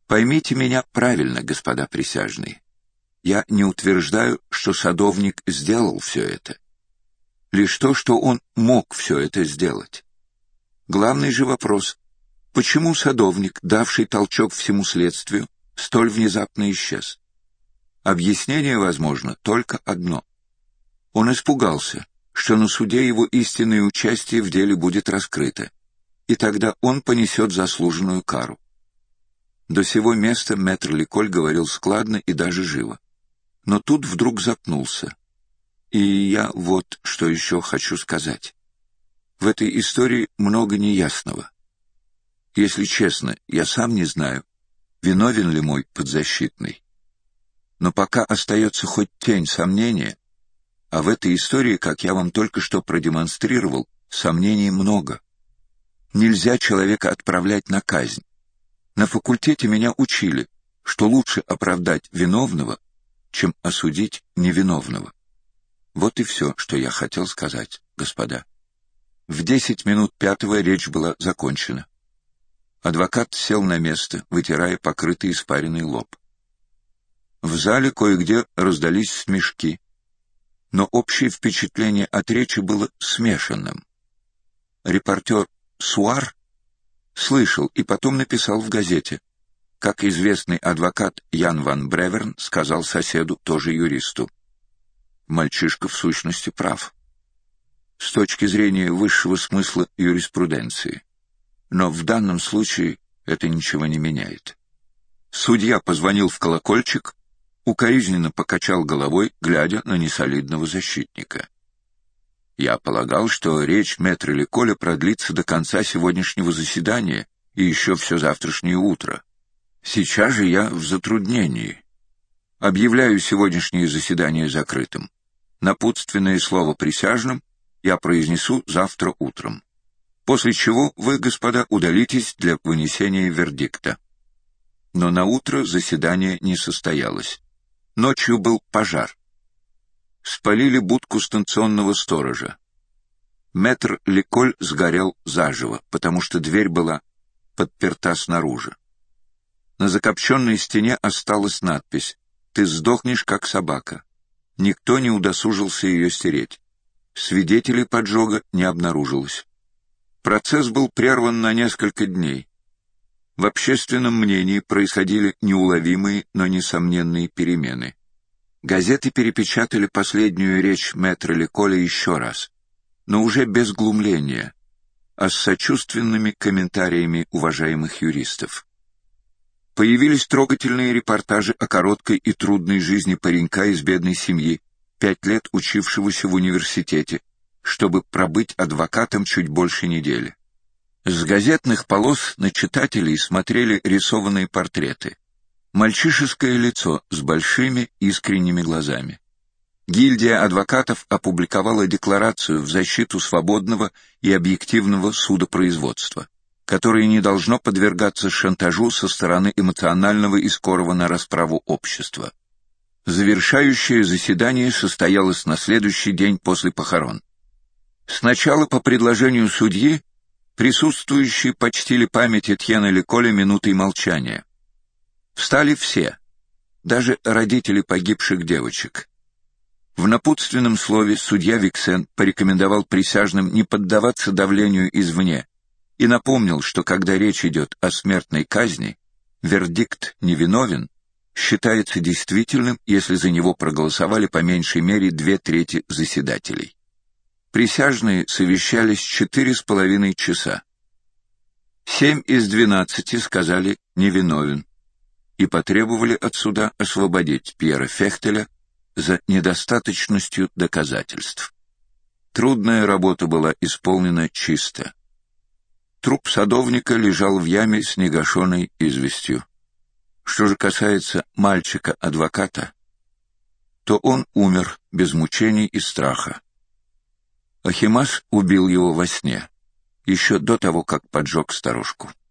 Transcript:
Поймите меня правильно, господа присяжные. Я не утверждаю, что садовник сделал все это. Лишь то, что он мог все это сделать. Главный же вопрос: почему садовник, давший толчок всему следствию, столь внезапно исчез? Объяснение возможно только одно. Он испугался, что на суде его истинное участие в деле будет раскрыто, и тогда он понесет заслуженную кару. До сего места мэтр Ликоль говорил складно и даже живо. Но тут вдруг запнулся. И я вот что еще хочу сказать. В этой истории много неясного. Если честно, я сам не знаю, виновен ли мой подзащитный. Но пока остается хоть тень сомнения, а в этой истории, как я вам только что продемонстрировал, сомнений много. Нельзя человека отправлять на казнь. На факультете меня учили, что лучше оправдать виновного, чем осудить невиновного. Вот и все, что я хотел сказать, господа. В 5:10 речь была закончена. Адвокат сел на место, вытирая покрытый испаренный лоб. В зале кое-где раздались смешки, но общее впечатление от речи было смешанным. Репортер Суар слышал и потом написал в газете, как известный адвокат Ян ван Бреверн сказал соседу, тоже юристу: «Мальчишка в сущности прав. С точки зрения высшего смысла юриспруденции. Но в данном случае это ничего не меняет». Судья позвонил в колокольчик, укоризненно покачал головой, глядя на несолидного защитника. «Я полагал, что речь мэтра Ликоля продлится до конца сегодняшнего заседания и еще все завтрашнее утро. Сейчас же я в затруднении. Объявляю сегодняшнее заседание закрытым. Напутственное слово присяжным я произнесу завтра утром. После чего вы, господа, удалитесь для вынесения вердикта». Но на утро заседание не состоялось. Ночью был пожар. Спалили будку станционного сторожа. Мэтр Ликоль сгорел заживо, потому что дверь была подперта снаружи. На закопченной стене осталась надпись: «Ты сдохнешь, как собака». Никто не удосужился ее стереть. Свидетелей поджога не обнаружилось. Процесс был прерван на несколько дней. В общественном мнении происходили неуловимые, но несомненные перемены. Газеты перепечатали последнюю речь мэтра Ликоля еще раз, но уже без глумления, а с сочувственными комментариями уважаемых юристов. Появились трогательные репортажи о короткой и трудной жизни паренька из бедной семьи, 5 лет учившегося в университете, чтобы пробыть адвокатом чуть больше недели. С газетных полос на читателей смотрели рисованные портреты. Мальчишеское лицо с большими искренними глазами. Гильдия адвокатов опубликовала декларацию в защиту свободного и объективного судопроизводства, которое не должно подвергаться шантажу со стороны эмоционального и скорого на расправу общества. Завершающее заседание состоялось на следующий день после похорон. Сначала по предложению судьи присутствующие почтили память Этьена Ликоля минутой молчания. Встали все, даже родители погибших девочек. В напутственном слове судья Виксен порекомендовал присяжным не поддаваться давлению извне и напомнил, что когда речь идет о смертной казни, вердикт «невиновен» считается действительным, если за него проголосовали по меньшей мере 2/3 заседателей. Присяжные совещались 4,5 часа. 7 из 12 сказали «невиновен» и потребовали от суда освободить Пьера Фехтеля за недостаточностью доказательств. Трудная работа была исполнена чисто. Труп садовника лежал в яме с негашенной известью. Что же касается мальчика-адвоката, то он умер без мучений и страха. Ахимас убил его во сне, еще до того, как поджег сторожку.